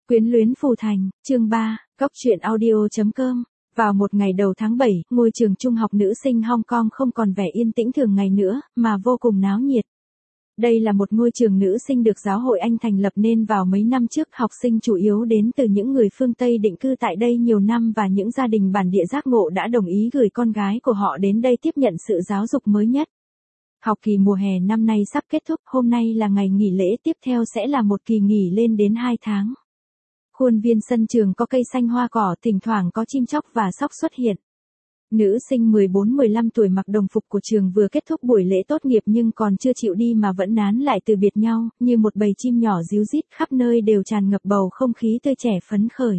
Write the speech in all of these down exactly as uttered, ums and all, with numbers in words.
Quyến luyến phù thành, chương ba, góc truyện audio chấm com. Vào một ngày đầu tháng bảy, ngôi trường trung học nữ sinh Hong Kong không còn vẻ yên tĩnh thường ngày nữa, mà vô cùng náo nhiệt. Đây là một ngôi trường nữ sinh được giáo hội Anh thành lập nên vào mấy năm trước, học sinh chủ yếu đến từ những người phương Tây định cư tại đây nhiều năm và những gia đình bản địa giác ngộ đã đồng ý gửi con gái của họ đến đây tiếp nhận sự giáo dục mới nhất. Học kỳ mùa hè năm nay sắp kết thúc, hôm nay là ngày nghỉ lễ, tiếp theo sẽ là một kỳ nghỉ lên đến hai tháng. Khuôn viên sân trường có cây xanh hoa cỏ, thỉnh thoảng có chim chóc và sóc xuất hiện. Nữ sinh mười bốn mười lăm tuổi mặc đồng phục của trường vừa kết thúc buổi lễ tốt nghiệp nhưng còn chưa chịu đi mà vẫn nán lại từ biệt nhau, như một bầy chim nhỏ ríu rít, khắp nơi đều tràn ngập bầu không khí tươi trẻ phấn khởi.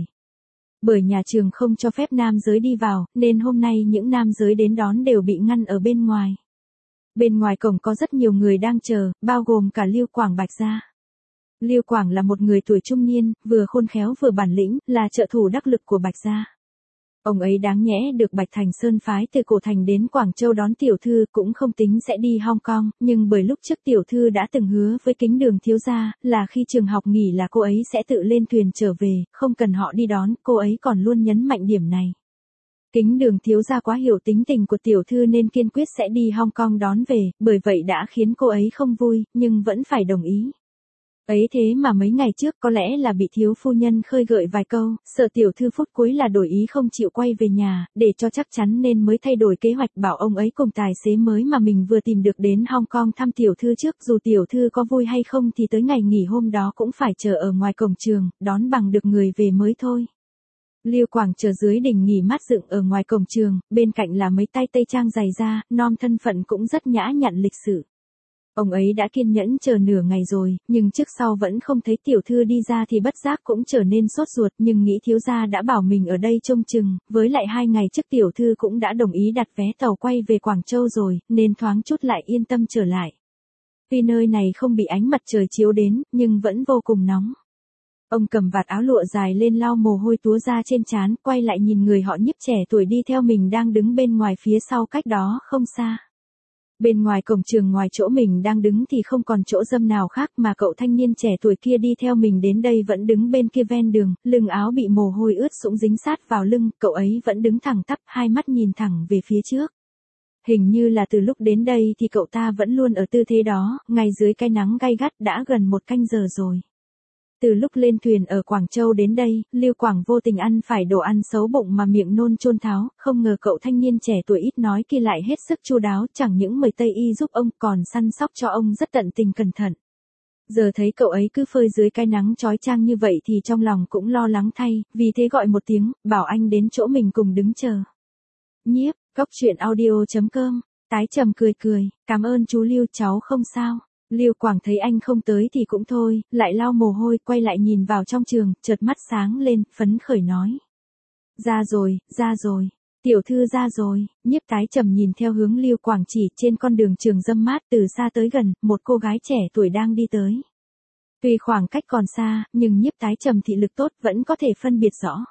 Bởi nhà trường không cho phép nam giới đi vào, nên hôm nay những nam giới đến đón đều bị ngăn ở bên ngoài. Bên ngoài cổng có rất nhiều người đang chờ, bao gồm cả Lưu Quảng Bạch Gia. Lưu Quảng là một người tuổi trung niên, vừa khôn khéo vừa bản lĩnh, là trợ thủ đắc lực của Bạch Gia. Ông ấy đáng nhẽ được Bạch Thành Sơn phái từ cổ thành đến Quảng Châu đón tiểu thư, cũng không tính sẽ đi Hong Kong, nhưng bởi lúc trước tiểu thư đã từng hứa với Kính Đường thiếu gia, là khi trường học nghỉ là cô ấy sẽ tự lên thuyền trở về, không cần họ đi đón, cô ấy còn luôn nhấn mạnh điểm này. Kính Đường thiếu gia quá hiểu tính tình của tiểu thư nên kiên quyết sẽ đi Hong Kong đón về, bởi vậy đã khiến cô ấy không vui, nhưng vẫn phải đồng ý. Ấy thế mà mấy ngày trước có lẽ là bị thiếu phu nhân khơi gợi vài câu, sợ tiểu thư phút cuối là đổi ý không chịu quay về nhà, để cho chắc chắn nên mới thay đổi kế hoạch bảo ông ấy cùng tài xế mới mà mình vừa tìm được đến Hong Kong thăm tiểu thư trước, dù tiểu thư có vui hay không thì tới ngày nghỉ hôm đó cũng phải chờ ở ngoài cổng trường, đón bằng được người về mới thôi. Lưu Quảng chờ dưới đỉnh nghỉ mát dựng ở ngoài cổng trường, bên cạnh là mấy tay tây trang dày da, nom thân phận cũng rất nhã nhặn lịch sự. Ông ấy đã kiên nhẫn chờ nửa ngày rồi, nhưng trước sau vẫn không thấy tiểu thư đi ra thì bất giác cũng trở nên sốt ruột, nhưng nghĩ thiếu gia đã bảo mình ở đây trông chừng, với lại hai ngày trước tiểu thư cũng đã đồng ý đặt vé tàu quay về Quảng Châu rồi, nên thoáng chút lại yên tâm trở lại. Tuy nơi này không bị ánh mặt trời chiếu đến, nhưng vẫn vô cùng nóng. Ông cầm vạt áo lụa dài lên lau mồ hôi túa ra trên trán, quay lại nhìn người họ nhiếp trẻ tuổi đi theo mình đang đứng bên ngoài phía sau cách đó không xa. Bên ngoài cổng trường ngoài chỗ mình đang đứng thì không còn chỗ dâm nào khác mà cậu thanh niên trẻ tuổi kia đi theo mình đến đây vẫn đứng bên kia ven đường, lưng áo bị mồ hôi ướt sũng dính sát vào lưng, cậu ấy vẫn đứng thẳng tắp, hai mắt nhìn thẳng về phía trước. Hình như là từ lúc đến đây thì cậu ta vẫn luôn ở tư thế đó, ngay dưới cái nắng gay gắt đã gần một canh giờ rồi. Từ lúc lên thuyền ở Quảng Châu đến đây, Lưu Quảng vô tình ăn phải đồ ăn xấu bụng mà miệng nôn chôn tháo, không ngờ cậu thanh niên trẻ tuổi ít nói kia lại hết sức chu đáo, chẳng những mời Tây y giúp ông còn săn sóc cho ông rất tận tình cẩn thận. Giờ thấy cậu ấy cứ phơi dưới cái nắng chói chang như vậy thì trong lòng cũng lo lắng thay, vì thế gọi một tiếng, bảo anh đến chỗ mình cùng đứng chờ. Nhiếp, góc truyện audio chấm com, tái trầm cười cười, cảm ơn chú Lưu, cháu không sao. Lưu Quảng thấy anh không tới thì cũng thôi, lại lau mồ hôi, quay lại nhìn vào trong trường, chợt mắt sáng lên, phấn khởi nói. Ra rồi, ra rồi, tiểu thư ra rồi, nhiếp tái trầm nhìn theo hướng Lưu Quảng chỉ, trên con đường trường râm mát từ xa tới gần, một cô gái trẻ tuổi đang đi tới. Tuy khoảng cách còn xa, nhưng nhiếp tái trầm thị lực tốt vẫn có thể phân biệt rõ.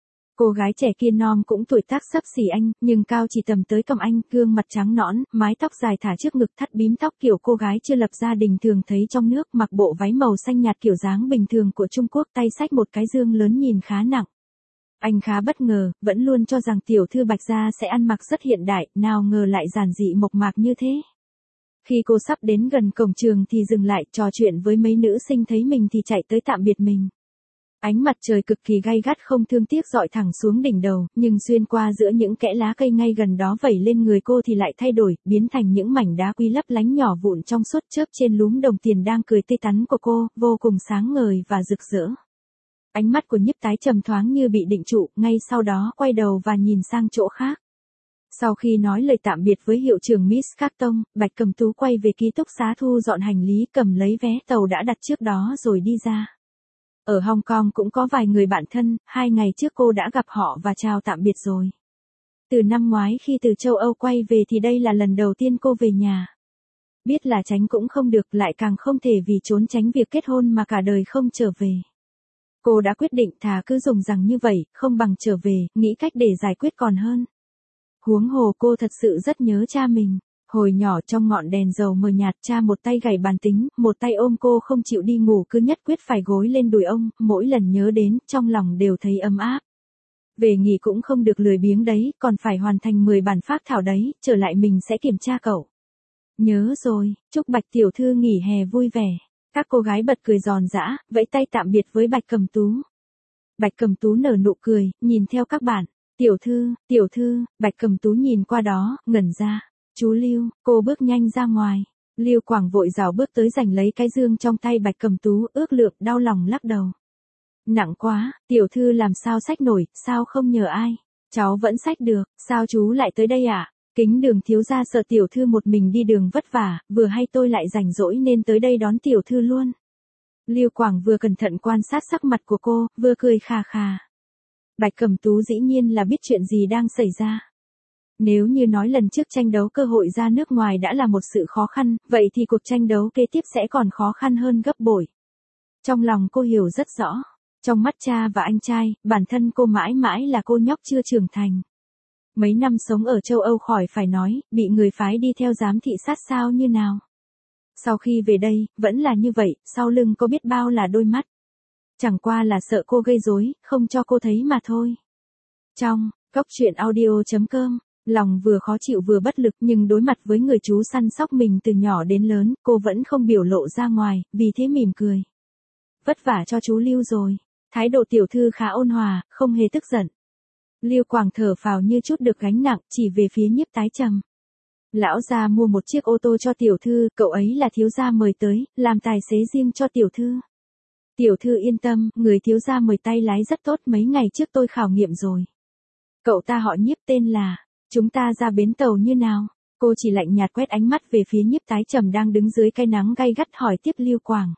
Cô gái trẻ kia non cũng tuổi tác xấp xỉ anh, nhưng cao chỉ tầm tới cằm anh, gương mặt trắng nõn, mái tóc dài thả trước ngực, thắt bím tóc kiểu cô gái chưa lập gia đình thường thấy trong nước, mặc bộ váy màu xanh nhạt kiểu dáng bình thường của Trung Quốc, tay xách một cái dương lớn nhìn khá nặng. Anh khá bất ngờ, vẫn luôn cho rằng tiểu thư Bạch Gia sẽ ăn mặc rất hiện đại, nào ngờ lại giản dị mộc mạc như thế. Khi cô sắp đến gần cổng trường thì dừng lại, trò chuyện với mấy nữ sinh thấy mình thì chạy tới tạm biệt mình. Ánh mặt trời cực kỳ gay gắt không thương tiếc rọi thẳng xuống đỉnh đầu, nhưng xuyên qua giữa những kẽ lá cây ngay gần đó vẩy lên người cô thì lại thay đổi, biến thành những mảnh đá quý lấp lánh nhỏ vụn trong suốt chớp trên lúm đồng tiền đang cười tươi tắn của cô, vô cùng sáng ngời và rực rỡ. Ánh mắt của nhiếp tái trầm thoáng như bị định trụ, ngay sau đó quay đầu và nhìn sang chỗ khác. Sau khi nói lời tạm biệt với hiệu trưởng Miss Carton, Bạch Cầm Tú quay về ký túc xá thu dọn hành lý, cầm lấy vé tàu đã đặt trước đó rồi đi ra. Ở Hong Kong cũng có vài người bạn thân, hai ngày trước cô đã gặp họ và chào tạm biệt rồi. Từ năm ngoái khi từ châu Âu quay về thì đây là lần đầu tiên cô về nhà. Biết là tránh cũng không được, lại càng không thể vì trốn tránh việc kết hôn mà cả đời không trở về. Cô đã quyết định thà cứ dùng rằng như vậy, không bằng trở về, nghĩ cách để giải quyết còn hơn. Huống hồ cô thật sự rất nhớ cha mình. Hồi nhỏ trong ngọn đèn dầu mờ nhạt, cha một tay gảy bàn tính, một tay ôm cô không chịu đi ngủ, cứ nhất quyết phải gối lên đùi ông, mỗi lần nhớ đến, trong lòng đều thấy ấm áp. Về nghỉ cũng không được lười biếng đấy, còn phải hoàn thành mười bản phác thảo đấy, trở lại mình sẽ kiểm tra cậu. Nhớ rồi, chúc Bạch tiểu thư nghỉ hè vui vẻ. Các cô gái bật cười giòn giã, vẫy tay tạm biệt với Bạch Cẩm Tú. Bạch Cẩm Tú nở nụ cười, nhìn theo các bạn. Tiểu thư, tiểu thư, Bạch Cẩm Tú nhìn qua đó, ngẩn ra. Chú Lưu, cô bước nhanh ra ngoài. Lưu Quảng vội rảo bước tới giành lấy cái dương trong tay Bạch Cẩm Tú, ước lượng, đau lòng lắc đầu. Nặng quá, tiểu thư làm sao xách nổi, sao không nhờ ai? Cháu vẫn xách được, sao chú lại tới đây ạ? À? Kính Đường thiếu gia sợ tiểu thư một mình đi đường vất vả, vừa hay tôi lại rảnh rỗi nên tới đây đón tiểu thư luôn. Lưu Quảng vừa cẩn thận quan sát sắc mặt của cô, vừa cười khà khà. Bạch Cẩm Tú dĩ nhiên là biết chuyện gì đang xảy ra. Nếu như nói lần trước tranh đấu cơ hội ra nước ngoài đã là một sự khó khăn, vậy thì cuộc tranh đấu kế tiếp sẽ còn khó khăn hơn gấp bội. Trong lòng cô hiểu rất rõ. Trong mắt cha và anh trai, bản thân cô mãi mãi là cô nhóc chưa trưởng thành. Mấy năm sống ở châu Âu khỏi phải nói, bị người phái đi theo giám thị sát sao như nào. Sau khi về đây, vẫn là như vậy, sau lưng có biết bao là đôi mắt. Chẳng qua là sợ cô gây rối, không cho cô thấy mà thôi. Trong, Cốc Truyện Audio chấm com, lòng vừa khó chịu vừa bất lực nhưng đối mặt với người chú săn sóc mình từ nhỏ đến lớn, cô vẫn không biểu lộ ra ngoài, vì thế mỉm cười. Vất vả cho chú Lưu rồi. Thái độ tiểu thư khá ôn hòa, không hề tức giận. Lưu Quảng thở phào như chút được gánh nặng, chỉ về phía Nhiếp Tái Trầm. Lão gia mua một chiếc ô tô cho tiểu thư, cậu ấy là thiếu gia mời tới, làm tài xế riêng cho tiểu thư. Tiểu thư yên tâm, người thiếu gia mời tay lái rất tốt, mấy ngày trước tôi khảo nghiệm rồi. Cậu ta họ Nhiếp, tên là, chúng ta ra bến tàu như nào? Cô chỉ lạnh nhạt quét ánh mắt về phía Nhiếp Tái Trầm đang đứng dưới cái nắng gay gắt hỏi tiếp Lưu Quảng.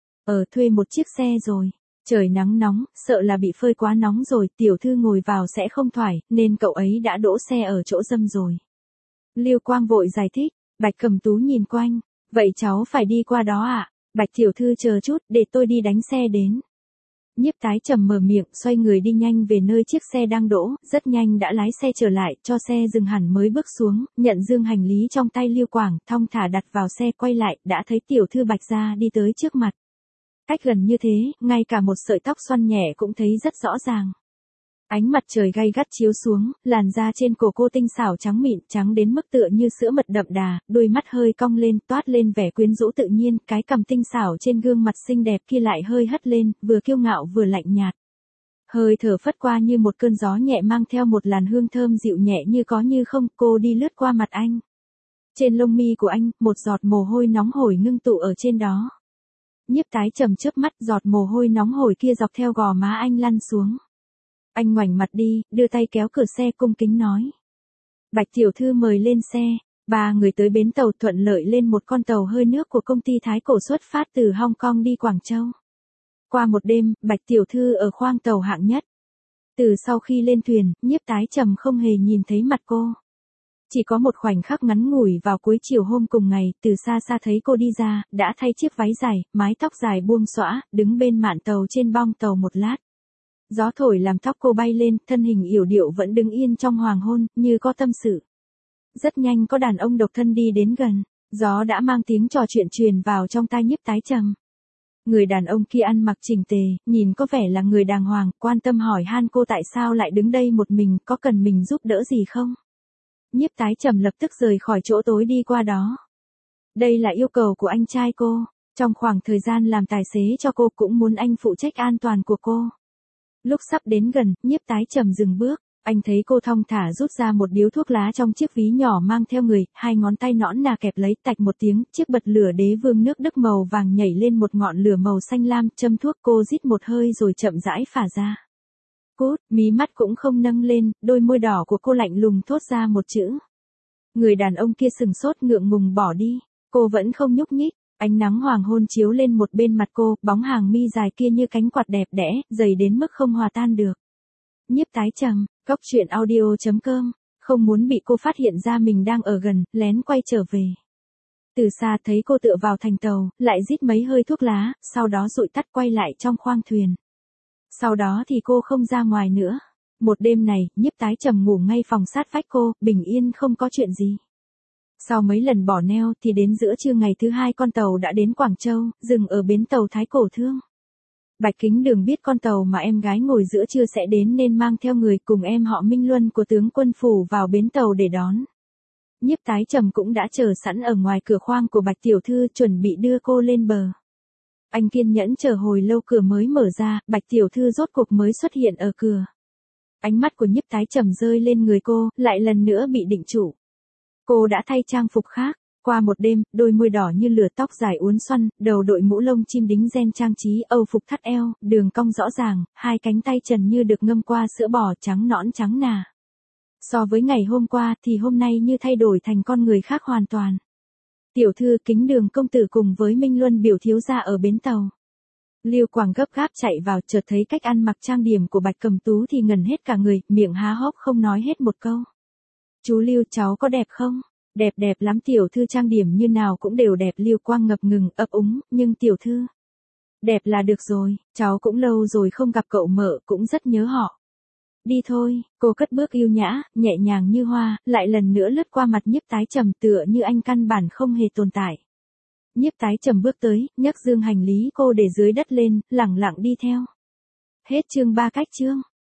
Ờ thuê một chiếc xe rồi. Trời nắng nóng, sợ là bị phơi quá nóng rồi, tiểu thư ngồi vào sẽ không thoải, nên cậu ấy đã đỗ xe ở chỗ dâm rồi. Lưu Quang vội giải thích, Bạch Cẩm Tú nhìn quanh, vậy cháu phải đi qua đó ạ, à? Bạch tiểu thư chờ chút, để tôi đi đánh xe đến. Nhiếp Tái Trầm mở miệng, xoay người đi nhanh về nơi chiếc xe đang đỗ, rất nhanh đã lái xe trở lại, cho xe dừng hẳn mới bước xuống, nhận dương hành lý trong tay Lưu Quảng, thong thả đặt vào xe quay lại, đã thấy tiểu thư Bạch gia đi tới trước mặt. Cách gần như thế, ngay cả một sợi tóc xoăn nhẹ cũng thấy rất rõ ràng. Ánh mặt trời gay gắt chiếu xuống, làn da trên cổ cô tinh xảo trắng mịn, trắng đến mức tựa như sữa mật đậm đà, đôi mắt hơi cong lên, toát lên vẻ quyến rũ tự nhiên, cái cằm tinh xảo trên gương mặt xinh đẹp kia lại hơi hất lên, vừa kiêu ngạo vừa lạnh nhạt. Hơi thở phất qua như một cơn gió nhẹ mang theo một làn hương thơm dịu nhẹ như có như không, cô đi lướt qua mặt anh. Trên lông mi của anh, một giọt mồ hôi nóng hổi ngưng tụ ở trên đó. Nhiếp Tái Trầm chớp mắt, giọt mồ hôi nóng hổi kia dọc theo gò má anh lăn xuống. Anh ngoảnh mặt đi, đưa tay kéo cửa xe cung kính nói. Bạch tiểu thư mời lên xe. Ba người tới bến tàu thuận lợi lên một con tàu hơi nước của công ty Thái Cổ xuất phát từ Hong Kong đi Quảng Châu. Qua một đêm, Bạch tiểu thư ở khoang tàu hạng nhất. Từ sau khi lên thuyền, Nhiếp Tái Trầm không hề nhìn thấy mặt cô. Chỉ có một khoảnh khắc ngắn ngủi vào cuối chiều hôm cùng ngày, từ xa xa thấy cô đi ra, đã thay chiếc váy dài, mái tóc dài buông xõa, đứng bên mạn tàu trên bong tàu một lát. Gió thổi làm tóc cô bay lên, thân hình yểu điệu vẫn đứng yên trong hoàng hôn, như có tâm sự. Rất nhanh có đàn ông độc thân đi đến gần, gió đã mang tiếng trò chuyện truyền vào trong tai Nhiếp Tái Trầm. Người đàn ông kia ăn mặc chỉnh tề, nhìn có vẻ là người đàng hoàng, quan tâm hỏi han cô tại sao lại đứng đây một mình, có cần mình giúp đỡ gì không? Nhiếp Tái Trầm lập tức rời khỏi chỗ tối đi qua đó. Đây là yêu cầu của anh trai cô, trong khoảng thời gian làm tài xế cho cô cũng muốn anh phụ trách an toàn của cô. Lúc sắp đến gần, Nhiếp Tái Trầm dừng bước, anh thấy cô thong thả rút ra một điếu thuốc lá trong chiếc ví nhỏ mang theo người, hai ngón tay nõn nà kẹp lấy, tạch một tiếng, chiếc bật lửa đế vương nước Đức màu vàng nhảy lên một ngọn lửa màu xanh lam, châm thuốc, cô rít một hơi rồi chậm rãi phả ra. Cút, mí mắt cũng không nâng lên, đôi môi đỏ của cô lạnh lùng thốt ra một chữ. Người đàn ông kia sừng sốt ngượng ngùng bỏ đi, cô vẫn không nhúc nhích, ánh nắng hoàng hôn chiếu lên một bên mặt cô, bóng hàng mi dài kia như cánh quạt đẹp đẽ, dày đến mức không hòa tan được. Nhiếp Tái Trầm, Cốc Truyện Audio chấm com, không muốn bị cô phát hiện ra mình đang ở gần, lén quay trở về. Từ xa thấy cô tựa vào thành tàu, lại rít mấy hơi thuốc lá, sau đó dụi tắt quay lại trong khoang thuyền. Sau đó thì cô không ra ngoài nữa. Một đêm này, Nhiếp Tái Trầm ngủ ngay phòng sát vách cô, bình yên không có chuyện gì. Sau mấy lần bỏ neo thì đến giữa trưa ngày thứ hai con tàu đã đến Quảng Châu, dừng ở bến tàu Thái Cổ Thương. Bạch Kính Đường biết con tàu mà em gái ngồi giữa trưa sẽ đến nên mang theo người cùng em họ Minh Luân của tướng quân phủ vào bến tàu để đón. Nhiếp Tái Trầm cũng đã chờ sẵn ở ngoài cửa khoang của Bạch tiểu thư chuẩn bị đưa cô lên bờ. Anh kiên nhẫn chờ hồi lâu cửa mới mở ra, Bạch tiểu thư rốt cuộc mới xuất hiện ở cửa. Ánh mắt của Nhiếp Tái Trầm rơi lên người cô, lại lần nữa bị định trụ. Cô đã thay trang phục khác, qua một đêm, đôi môi đỏ như lửa, tóc dài uốn xoăn, đầu đội mũ lông chim đính ren trang trí, âu phục thắt eo, đường cong rõ ràng, hai cánh tay trần như được ngâm qua sữa bò trắng nõn trắng nà. So với ngày hôm qua thì hôm nay như thay đổi thành con người khác hoàn toàn. Tiểu thư Kính Đường công tử cùng với Minh Luân biểu thiếu gia ở bến tàu. Lưu Quảng gấp gáp chạy vào, chợt thấy cách ăn mặc trang điểm của Bạch Cẩm Tú thì ngần hết cả người, miệng há hốc không nói hết một câu. Chú Lưu, cháu có đẹp không? Đẹp đẹp lắm, tiểu thư trang điểm như nào cũng đều đẹp. Lưu Quang ngập ngừng ấp úng, nhưng tiểu thư, đẹp là được rồi, cháu cũng lâu rồi không gặp cậu mợ, cũng rất nhớ họ. Đi thôi, cô cất bước yêu nhã, nhẹ nhàng như hoa, lại lần nữa lướt qua mặt Nhiếp Tái Trầm tựa như anh căn bản không hề tồn tại. Nhiếp Tái Trầm bước tới, nhấc dương hành lý cô để dưới đất lên, lẳng lặng đi theo. Hết chương ba. Cách chương